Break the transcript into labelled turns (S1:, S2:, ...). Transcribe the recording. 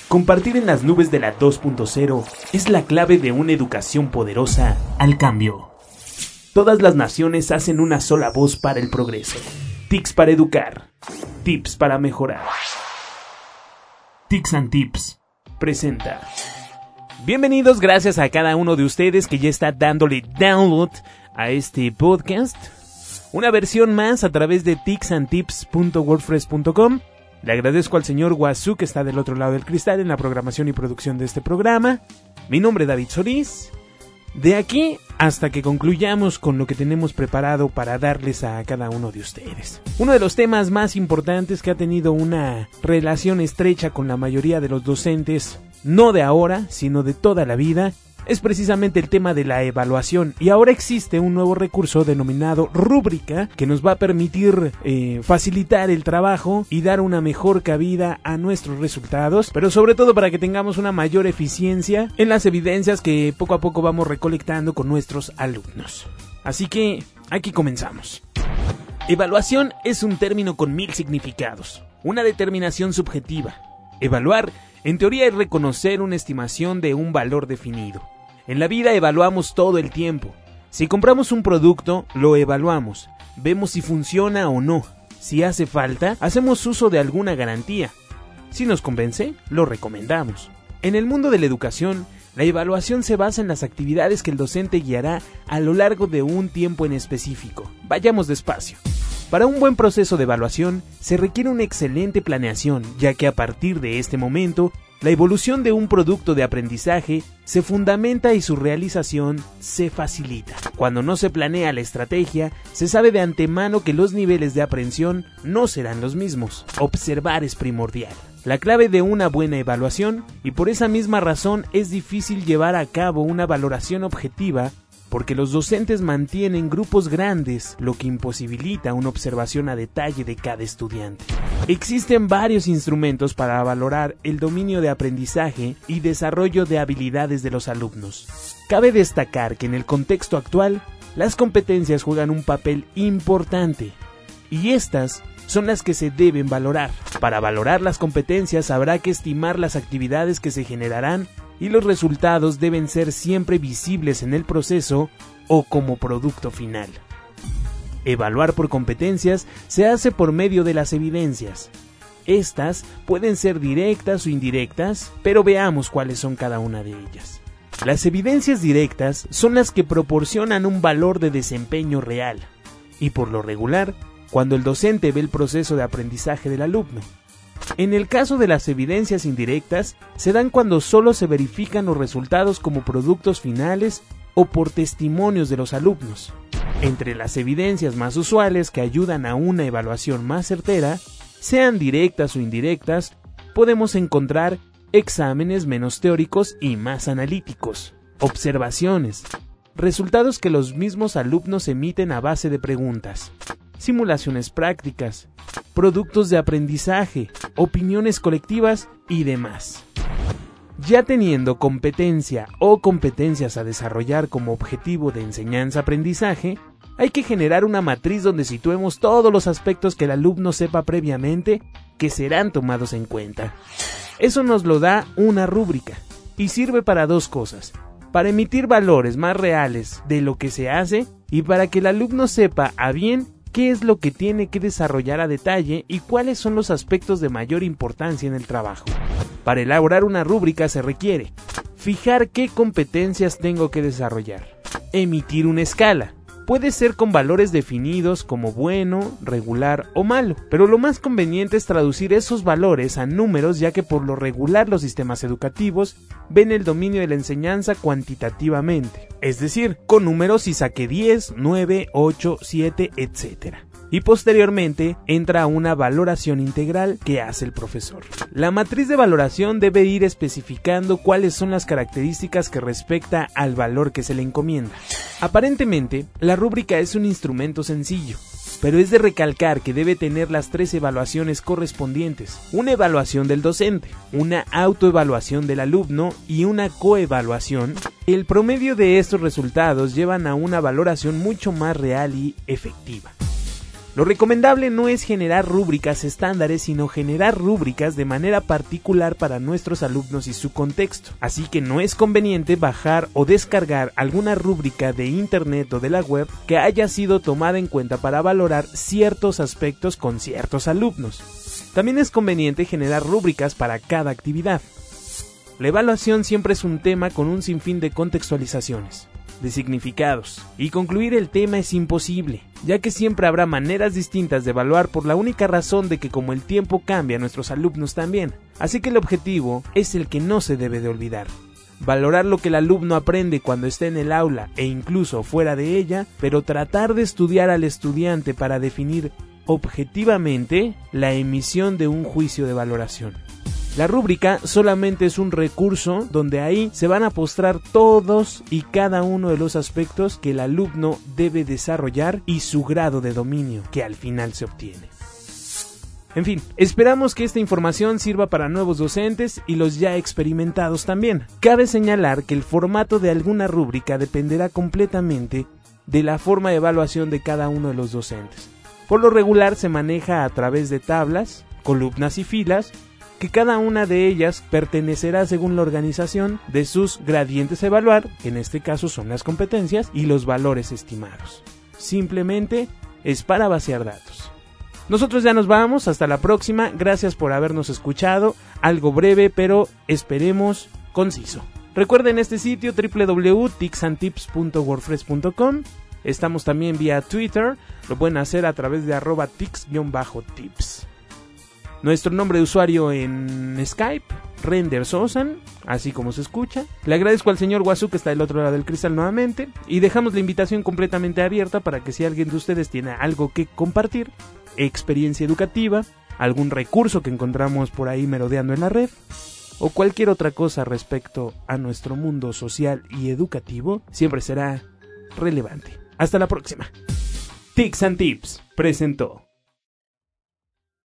S1: Compartir en las nubes de la 2.0 es la clave de una educación poderosa al cambio. Todas las naciones hacen una sola voz para el progreso. TICS para educar. Tips para mejorar. TICS and Tips presenta. Bienvenidos, gracias a cada uno de ustedes que ya está dándole download a este podcast. Una versión más a través de ticsandtips.wordpress.com. Le agradezco al señor Wasu que está del otro lado del cristal en la programación y producción de este programa. Mi nombre es David Solís. De aquí hasta que concluyamos con lo que tenemos preparado para darles a cada uno de ustedes. Uno de los temas más importantes que ha tenido una relación estrecha con la mayoría de los docentes, no de ahora, sino de toda la vida, es precisamente el tema de la evaluación, y ahora existe un nuevo recurso denominado rúbrica que nos va a permitir facilitar el trabajo y dar una mejor cabida a nuestros resultados, pero sobre todo para que tengamos una mayor eficiencia en las evidencias que poco a poco vamos recolectando con nuestros alumnos. Así que aquí comenzamos. Evaluación es un término con 1000 significados, una determinación subjetiva. Evaluar, en teoría, es reconocer una estimación de un valor definido. En la vida evaluamos todo el tiempo. Si compramos un producto, lo evaluamos. Vemos si funciona o no. Si hace falta, hacemos uso de alguna garantía. Si nos convence, lo recomendamos. En el mundo de la educación, la evaluación se basa en las actividades que el docente guiará a lo largo de un tiempo en específico. Vayamos despacio. Para un buen proceso de evaluación se requiere una excelente planeación, ya que a partir de este momento, la evolución de un producto de aprendizaje se fundamenta y su realización se facilita. Cuando no se planea la estrategia, se sabe de antemano que los niveles de aprehensión no serán los mismos. Observar es primordial. La clave de una buena evaluación, y por esa misma razón es difícil llevar a cabo una valoración objetiva, porque los docentes mantienen grupos grandes, lo que imposibilita una observación a detalle de cada estudiante. Existen varios instrumentos para valorar el dominio de aprendizaje y desarrollo de habilidades de los alumnos. Cabe destacar que en el contexto actual, las competencias juegan un papel importante, y estas son las que se deben valorar. Para valorar las competencias habrá que estimar las actividades que se generarán y los resultados deben ser siempre visibles en el proceso o como producto final. Evaluar por competencias se hace por medio de las evidencias. Estas pueden ser directas o indirectas, pero veamos cuáles son cada una de ellas. Las evidencias directas son las que proporcionan un valor de desempeño real, y por lo regular, cuando el docente ve el proceso de aprendizaje del alumno. En el caso de las evidencias indirectas, se dan cuando solo se verifican los resultados como productos finales o por testimonios de los alumnos. Entre las evidencias más usuales que ayudan a una evaluación más certera, sean directas o indirectas, podemos encontrar exámenes menos teóricos y más analíticos, observaciones, resultados que los mismos alumnos emiten a base de preguntas, simulaciones prácticas, productos de aprendizaje, opiniones colectivas y demás. Ya teniendo competencia o competencias a desarrollar como objetivo de enseñanza-aprendizaje, hay que generar una matriz donde situemos todos los aspectos que el alumno sepa previamente que serán tomados en cuenta. Eso nos lo da una rúbrica y sirve para dos cosas: para emitir valores más reales de lo que se hace y para que el alumno sepa a bien qué es lo que tiene que desarrollar a detalle y cuáles son los aspectos de mayor importancia en el trabajo. Para elaborar una rúbrica se requiere fijar qué competencias tengo que desarrollar, emitir una escala. Puede ser con valores definidos como bueno, regular o malo, pero lo más conveniente es traducir esos valores a números, ya que por lo regular los sistemas educativos ven el dominio de la enseñanza cuantitativamente, es decir, con números si saqué 10, 9, 8, 7, etc. Y posteriormente entra una valoración integral que hace el profesor. La matriz de valoración debe ir especificando cuáles son las características que respecta al valor que se le encomienda. Aparentemente, la rúbrica es un instrumento sencillo, pero es de recalcar que debe tener las 3 evaluaciones correspondientes: una evaluación del docente, una autoevaluación del alumno y una coevaluación. El promedio de estos resultados llevan a una valoración mucho más real y efectiva. Lo recomendable no es generar rúbricas estándares, sino generar rúbricas de manera particular para nuestros alumnos y su contexto. Así que no es conveniente bajar o descargar alguna rúbrica de internet o de la web que haya sido tomada en cuenta para valorar ciertos aspectos con ciertos alumnos. También es conveniente generar rúbricas para cada actividad. La evaluación siempre es un tema con un sinfín de contextualizaciones, de significados, y concluir el tema es imposible, ya que siempre habrá maneras distintas de evaluar por la única razón de que como el tiempo cambia, nuestros alumnos también. Así que el objetivo es el que no se debe de olvidar. Valorar lo que el alumno aprende cuando esté en el aula e incluso fuera de ella, pero tratar de estudiar al estudiante para definir objetivamente la emisión de un juicio de valoración. La rúbrica solamente es un recurso donde ahí se van a postrar todos y cada uno de los aspectos que el alumno debe desarrollar y su grado de dominio que al final se obtiene. En fin, esperamos que esta información sirva para nuevos docentes y los ya experimentados también. Cabe señalar que el formato de alguna rúbrica dependerá completamente de la forma de evaluación de cada uno de los docentes. Por lo regular se maneja a través de tablas, columnas y filas, que cada una de ellas pertenecerá según la organización de sus gradientes a evaluar, que en este caso son las competencias y los valores estimados. Simplemente es para vaciar datos. Nosotros ya nos vamos, hasta la próxima, gracias por habernos escuchado, algo breve pero esperemos conciso. Recuerden este sitio www.ticsandtips.wordpress.com. Estamos también vía Twitter, lo pueden hacer a través de @tics_tips. Nuestro nombre de usuario en Skype, RenderSosan, así como se escucha. Le agradezco al señor Guazú que está del otro lado del cristal nuevamente. Y dejamos la invitación completamente abierta para que si alguien de ustedes tiene algo que compartir, experiencia educativa, algún recurso que encontramos por ahí merodeando en la red, o cualquier otra cosa respecto a nuestro mundo social y educativo, siempre será relevante. Hasta la próxima. Tics and Tips presentó.